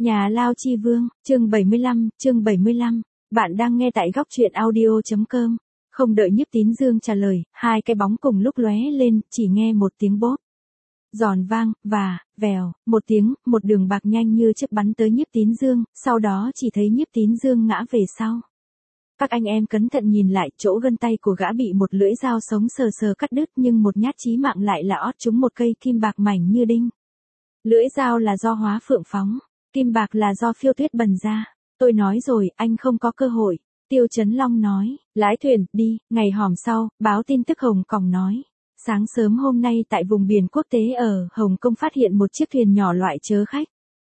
Nhà Lao Chi Vương, chương 75. Bạn đang nghe tại góc truyện audio.com. Không đợi Nhiếp Tín Dương trả lời, hai cái bóng cùng lúc lóe lên, chỉ nghe một tiếng bốp. Giòn vang, và, vèo, một tiếng, một đường bạc nhanh như chớp bắn tới Nhiếp Tín Dương, sau đó chỉ thấy Nhiếp Tín Dương ngã về sau. Các anh em cẩn thận nhìn lại, chỗ gân tay của gã bị một lưỡi dao sống sờ sờ cắt đứt, nhưng một nhát chí mạng lại là ót trúng một cây kim bạc mảnh như đinh. Lưỡi dao là do Hóa Phượng phóng, kim bạc là do Phiêu Tuyết bần ra. Tôi nói rồi, anh không có cơ hội. Tiêu Chấn Long nói, lái thuyền, đi. Ngày hòm sau, báo tin tức Hồng Kông nói. Sáng sớm hôm nay tại vùng biển quốc tế ở Hồng Kông phát hiện một chiếc thuyền nhỏ loại chở khách.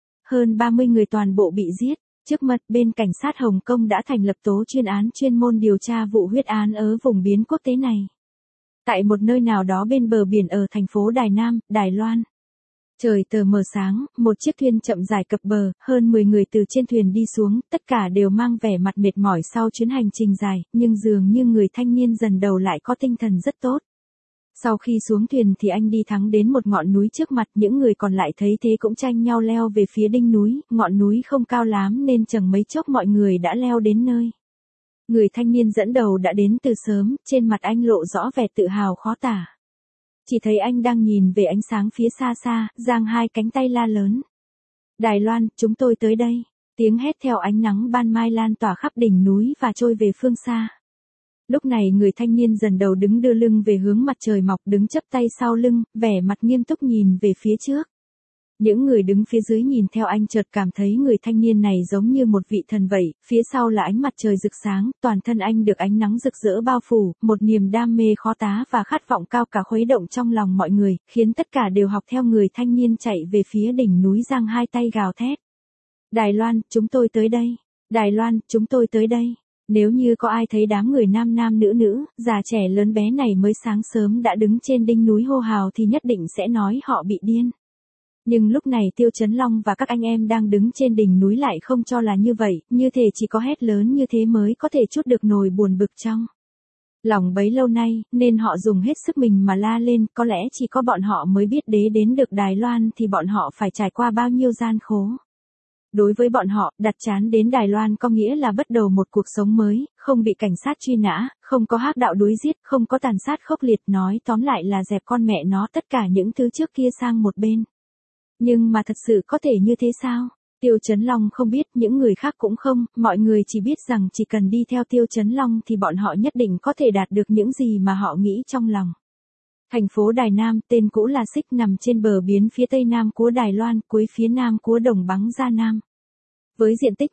Hơn 30 người toàn bộ bị giết. Trước mặt bên cảnh sát Hồng Kông đã thành lập tố chuyên án chuyên môn điều tra vụ huyết án ở vùng biển quốc tế này. Tại một nơi nào đó bên bờ biển ở thành phố Đài Nam, Đài Loan. Trời tờ mờ sáng, một chiếc thuyền chậm rãi cập bờ, hơn 10 người từ trên thuyền đi xuống, tất cả đều mang vẻ mặt mệt mỏi sau chuyến hành trình dài, nhưng dường như người thanh niên dần đầu lại có tinh thần rất tốt. Sau khi xuống thuyền thì anh đi thẳng đến một ngọn núi trước mặt, những người còn lại thấy thế cũng tranh nhau leo về phía đỉnh núi, ngọn núi không cao lắm nên chẳng mấy chốc mọi người đã leo đến nơi. Người thanh niên dẫn đầu đã đến từ sớm, trên mặt anh lộ rõ vẻ tự hào khó tả. Chỉ thấy anh đang nhìn về ánh sáng phía xa xa, giang hai cánh tay la lớn. Đài Loan, chúng tôi tới đây. Tiếng hét theo ánh nắng ban mai lan tỏa khắp đỉnh núi và trôi về phương xa. Lúc này người thanh niên dần đầu đứng đưa lưng về hướng mặt trời mọc, đứng chắp tay sau lưng, vẻ mặt nghiêm túc nhìn về phía trước. Những người đứng phía dưới nhìn theo anh chợt cảm thấy người thanh niên này giống như một vị thần vậy, phía sau là ánh mặt trời rực sáng, toàn thân anh được ánh nắng rực rỡ bao phủ, một niềm đam mê khó tá và khát vọng cao cả khuấy động trong lòng mọi người, khiến tất cả đều học theo người thanh niên chạy về phía đỉnh núi giang hai tay gào thét. Đài Loan, chúng tôi tới đây. Đài Loan, chúng tôi tới đây. Nếu như có ai thấy đám người nam nam nữ nữ, già trẻ lớn bé này mới sáng sớm đã đứng trên đỉnh núi hô hào thì nhất định sẽ nói họ bị điên. Nhưng lúc này Tiêu Chấn Long và các anh em đang đứng trên đỉnh núi lại không cho là như vậy, như thể chỉ có hét lớn như thế mới có thể trút được nỗi buồn bực trong lòng bấy lâu nay, nên họ dùng hết sức mình mà la lên, có lẽ chỉ có bọn họ mới biết đến được Đài Loan thì bọn họ phải trải qua bao nhiêu gian khổ. Đối với bọn họ, đặt trán đến Đài Loan có nghĩa là bắt đầu một cuộc sống mới, không bị cảnh sát truy nã, không có hắc đạo đuổi giết, không có tàn sát khốc liệt, nói tóm lại là dẹp con mẹ nó tất cả những thứ trước kia sang một bên. Nhưng mà thật sự có thể như thế sao? Tiêu Chấn Long không biết, những người khác cũng không, mọi người chỉ biết rằng chỉ cần đi theo Tiêu Chấn Long thì bọn họ nhất định có thể đạt được những gì mà họ nghĩ trong lòng. Thành phố Đài Nam, tên cũ là Xích, nằm trên bờ biển phía tây nam của Đài Loan, cuối phía nam của Đồng Bắng Gia Nam. Với diện tích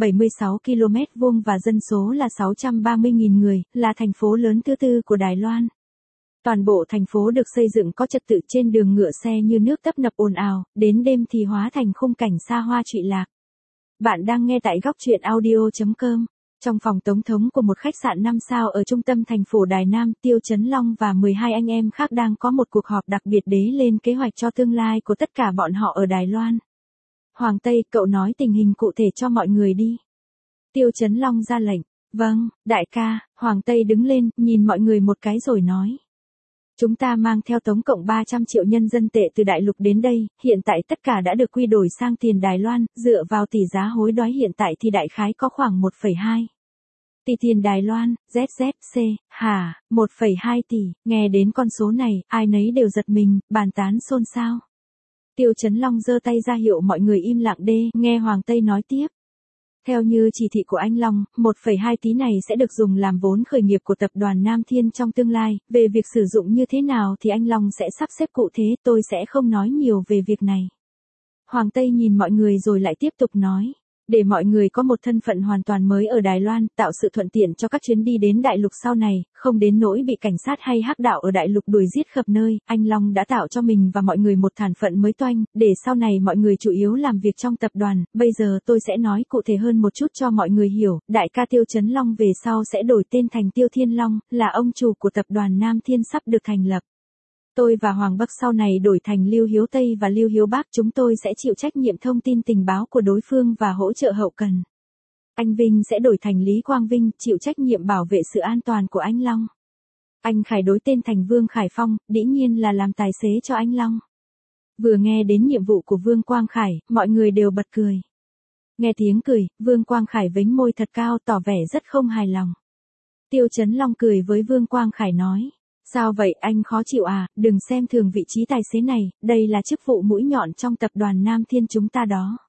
176 km vuông và dân số là 630.000 người, là thành phố lớn thứ tư của Đài Loan. Toàn bộ thành phố được xây dựng có trật tự, trên đường ngựa xe như nước tấp nập ồn ào, đến đêm thì hóa thành khung cảnh xa hoa trụy lạc. Bạn đang nghe tại góc truyện audio.com. Trong phòng tổng thống của một khách sạn 5 sao ở trung tâm thành phố Đài Nam, Tiêu Chấn Long và 12 anh em khác đang có một cuộc họp đặc biệt để lên kế hoạch cho tương lai của tất cả bọn họ ở Đài Loan. Hoàng Tây, cậu nói tình hình cụ thể cho mọi người đi. Tiêu Chấn Long ra lệnh. Vâng, đại ca. Hoàng Tây đứng lên, nhìn mọi người một cái rồi nói. Chúng ta mang theo tổng cộng 300 triệu nhân dân tệ từ đại lục đến đây, hiện tại tất cả đã được quy đổi sang tiền Đài Loan, dựa vào tỷ giá hối đoái hiện tại thì đại khái có khoảng 1,2 tỷ tiền Đài Loan, ZZC, 1,2 tỷ, nghe đến con số này, ai nấy đều giật mình, bàn tán xôn xao. Tiêu Chấn Long giơ tay ra hiệu mọi người im lặng nghe Hoàng Tây nói tiếp. Theo như chỉ thị của anh Long, 1,2 tỷ này sẽ được dùng làm vốn khởi nghiệp của tập đoàn Nam Thiên trong tương lai, về việc sử dụng như thế nào thì anh Long sẽ sắp xếp cụ thể, tôi sẽ không nói nhiều về việc này. Hoàng Tây nhìn mọi người rồi lại tiếp tục nói. Để mọi người có một thân phận hoàn toàn mới ở Đài Loan, tạo sự thuận tiện cho các chuyến đi đến đại lục sau này, không đến nỗi bị cảnh sát hay hắc đạo ở đại lục đuổi giết khắp nơi, anh Long đã tạo cho mình và mọi người một thân phận mới toanh, để sau này mọi người chủ yếu làm việc trong tập đoàn. Bây giờ tôi sẽ nói cụ thể hơn một chút cho mọi người hiểu, đại ca Tiêu Chấn Long về sau sẽ đổi tên thành Tiêu Thiên Long, là ông chủ của tập đoàn Nam Thiên sắp được thành lập. Tôi và Hoàng Bắc sau này đổi thành Lưu Hiếu Tây và Lưu Hiếu Bắc, chúng tôi sẽ chịu trách nhiệm thông tin tình báo của đối phương và hỗ trợ hậu cần. Anh Vinh sẽ đổi thành Lý Quang Vinh, chịu trách nhiệm bảo vệ sự an toàn của anh Long. Anh Khải đổi tên thành Vương Khải Phong, dĩ nhiên là làm tài xế cho anh Long. Vừa nghe đến nhiệm vụ của Vương Quang Khải, mọi người đều bật cười. Nghe tiếng cười, Vương Quang Khải vếnh môi thật cao tỏ vẻ rất không hài lòng. Tiêu Chấn Long cười với Vương Quang Khải nói. Sao vậy anh khó chịu à, đừng xem thường vị trí tài xế này, đây là chức vụ mũi nhọn trong tập đoàn Nam Thiên chúng ta đó.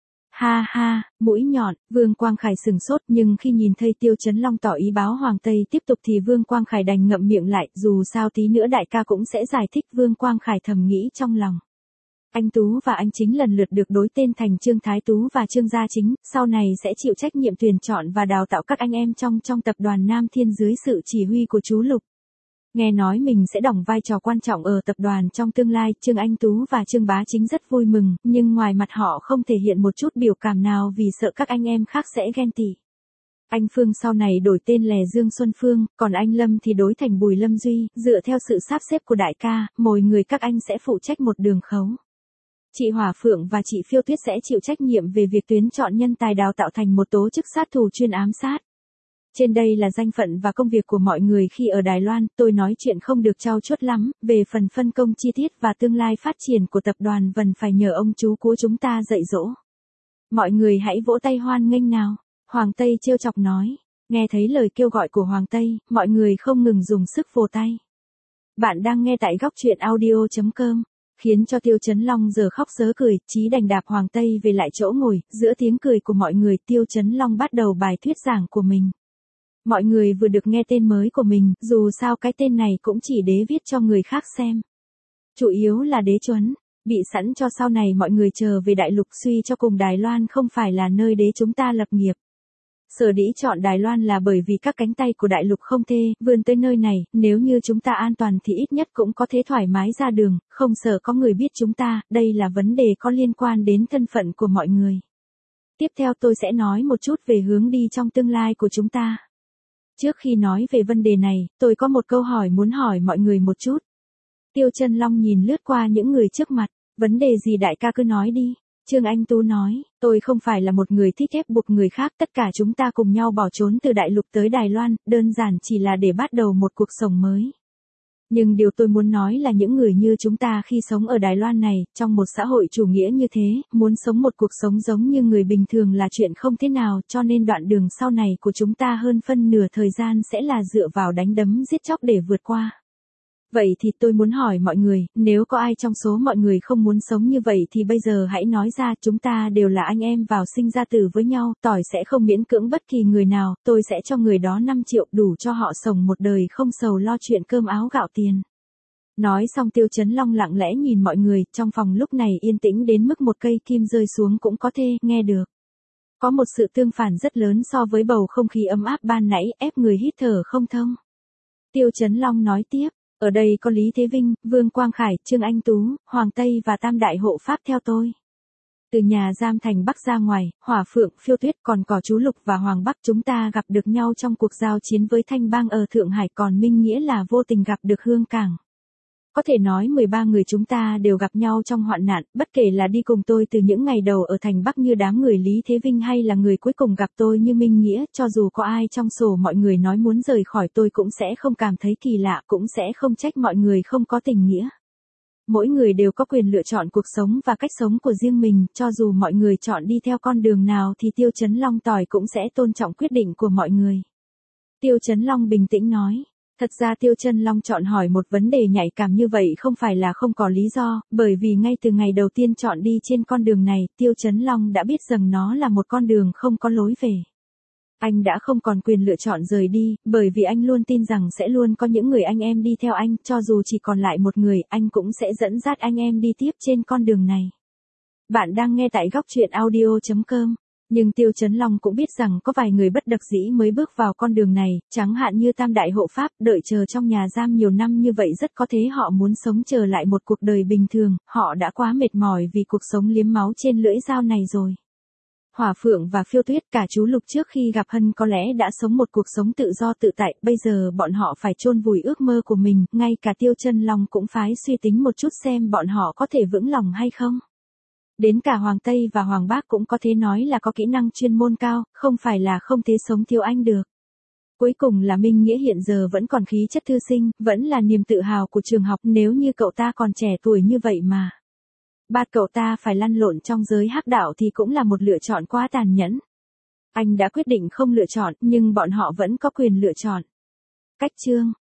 Ha ha, mũi nhọn, Vương Quang Khải sừng sốt nhưng khi nhìn thấy Tiêu Chấn Long tỏ ý báo Hoàng Tây tiếp tục thì Vương Quang Khải đành ngậm miệng lại, dù sao tí nữa đại ca cũng sẽ giải thích. Vương Quang Khải thầm nghĩ trong lòng. Anh Tú và anh Chính lần lượt được đối tên thành Trương Thái Tú và Trương Gia Chính, sau này sẽ chịu trách nhiệm tuyển chọn và đào tạo các anh em trong tập đoàn Nam Thiên dưới sự chỉ huy của chú Lục. Nghe nói mình sẽ đóng vai trò quan trọng ở tập đoàn trong tương lai, Trương Anh Tú và Trương Bá Chính rất vui mừng, nhưng ngoài mặt họ không thể hiện một chút biểu cảm nào vì sợ các anh em khác sẽ ghen tị. Anh Phương sau này đổi tên là Dương Xuân Phương, còn anh Lâm thì đổi thành Bùi Lâm Duy, dựa theo sự sắp xếp của đại ca, mỗi người các anh sẽ phụ trách một đường khấu. Chị Hỏa Phượng và chị Phiêu Tuyết sẽ chịu trách nhiệm về việc tuyển chọn nhân tài đào tạo thành một tố chức sát thủ chuyên ám sát. Trên đây là danh phận và công việc của mọi người khi ở Đài Loan, tôi nói chuyện không được trau chuốt lắm, về phần phân công chi tiết và tương lai phát triển của tập đoàn vẫn phải nhờ ông chú của chúng ta dạy dỗ. Mọi người hãy vỗ tay hoan nghênh nào, Hoàng Tây trêu chọc nói. Nghe thấy lời kêu gọi của Hoàng Tây, mọi người không ngừng dùng sức vỗ tay. Bạn đang nghe tại góc truyện audio.com. Khiến cho Tiêu Chấn Long giờ khóc sớ cười, Chí đành đạp Hoàng Tây về lại chỗ ngồi, giữa tiếng cười của mọi người Tiêu Chấn Long bắt đầu bài thuyết giảng của mình. Mọi người vừa được nghe tên mới của mình, dù sao cái tên này cũng chỉ đế viết cho người khác xem. Chủ yếu là đế chuẩn, bị sẵn cho sau này mọi người chờ về đại lục, suy cho cùng Đài Loan không phải là nơi đế chúng ta lập nghiệp. Sở dĩ chọn Đài Loan là bởi vì các cánh tay của đại lục không thê, vươn tới nơi này, nếu như chúng ta an toàn thì ít nhất cũng có thể thoải mái ra đường, không sợ có người biết chúng ta, đây là vấn đề có liên quan đến thân phận của mọi người. Tiếp theo tôi sẽ nói một chút về hướng đi trong tương lai của chúng ta. Trước khi nói về vấn đề này, tôi có một câu hỏi muốn hỏi mọi người một chút. Tiêu Chấn Long nhìn lướt qua những người trước mặt, vấn đề gì đại ca cứ nói đi. Trương Anh Tú nói, tôi không phải là một người thích ép buộc người khác, tất cả chúng ta cùng nhau bỏ trốn từ đại lục tới Đài Loan, đơn giản chỉ là để bắt đầu một cuộc sống mới. Nhưng điều tôi muốn nói là những người như chúng ta khi sống ở Đài Loan này, trong một xã hội chủ nghĩa như thế, muốn sống một cuộc sống giống như người bình thường là chuyện không thế nào, cho nên đoạn đường sau này của chúng ta hơn phân nửa thời gian sẽ là dựa vào đánh đấm giết chóc để vượt qua. Vậy thì tôi muốn hỏi mọi người, nếu có ai trong số mọi người không muốn sống như vậy thì bây giờ hãy nói ra, chúng ta đều là anh em vào sinh ra tử với nhau, tỏi sẽ không miễn cưỡng bất kỳ người nào, tôi sẽ cho người đó 5 triệu đủ cho họ sống một đời không sầu lo chuyện cơm áo gạo tiền. Nói xong Tiêu Chấn Long lặng lẽ nhìn mọi người, trong phòng lúc này yên tĩnh đến mức một cây kim rơi xuống cũng có thể nghe được. Có một sự tương phản rất lớn so với bầu không khí ấm áp ban nãy, ép người hít thở không thông. Tiêu Chấn Long nói tiếp. Ở đây có Lý Thế Vinh, Vương Quang Khải, Trương Anh Tú, Hoàng Tây và Tam Đại Hộ Pháp theo tôi. Từ nhà giam thành Bắc ra ngoài, Hỏa Phượng, Phiêu Tuyết còn có chú Lục và Hoàng Bắc chúng ta gặp được nhau trong cuộc giao chiến với Thanh Bang ở Thượng Hải, còn Minh Nghĩa là vô tình gặp được Hương Cảng. Có thể nói 13 người chúng ta đều gặp nhau trong hoạn nạn, bất kể là đi cùng tôi từ những ngày đầu ở thành Bắc như đám người Lý Thế Vinh hay là người cuối cùng gặp tôi như Minh Nghĩa, cho dù có ai trong sổ mọi người nói muốn rời khỏi tôi cũng sẽ không cảm thấy kỳ lạ, cũng sẽ không trách mọi người không có tình nghĩa. Mỗi người đều có quyền lựa chọn cuộc sống và cách sống của riêng mình, cho dù mọi người chọn đi theo con đường nào thì Tiêu Chấn Long tỏi cũng sẽ tôn trọng quyết định của mọi người. Tiêu Chấn Long bình tĩnh nói. Thật ra Tiêu Chấn Long chọn hỏi một vấn đề nhạy cảm như vậy không phải là không có lý do, bởi vì ngay từ ngày đầu tiên chọn đi trên con đường này, Tiêu Chấn Long đã biết rằng nó là một con đường không có lối về. Anh đã không còn quyền lựa chọn rời đi, bởi vì anh luôn tin rằng sẽ luôn có những người anh em đi theo anh, cho dù chỉ còn lại một người, anh cũng sẽ dẫn dắt anh em đi tiếp trên con đường này. Bạn đang nghe tại góc truyện audio.com. Nhưng Tiêu Chấn Long cũng biết rằng có vài người bất đắc dĩ mới bước vào con đường này, chẳng hạn như Tam Đại Hộ Pháp, đợi chờ trong nhà giam nhiều năm như vậy rất có thể họ muốn sống trở lại một cuộc đời bình thường, họ đã quá mệt mỏi vì cuộc sống liếm máu trên lưỡi dao này rồi. Hỏa Phượng và Phiêu Tuyết cả chú Lục trước khi gặp Hân có lẽ đã sống một cuộc sống tự do tự tại, bây giờ bọn họ phải chôn vùi ước mơ của mình, ngay cả Tiêu Chấn Long cũng phải suy tính một chút xem bọn họ có thể vững lòng hay không. Đến cả Hoàng Tây và Hoàng Bác cũng có thể nói là có kỹ năng chuyên môn cao, không phải là không thể sống thiếu anh được. Cuối cùng là Minh Nghĩa hiện giờ vẫn còn khí chất thư sinh, vẫn là niềm tự hào của trường học nếu như cậu ta còn trẻ tuổi như vậy mà. Bắt cậu ta phải lăn lộn trong giới hắc đạo thì cũng là một lựa chọn quá tàn nhẫn. Anh đã quyết định không lựa chọn, nhưng bọn họ vẫn có quyền lựa chọn. Cách chương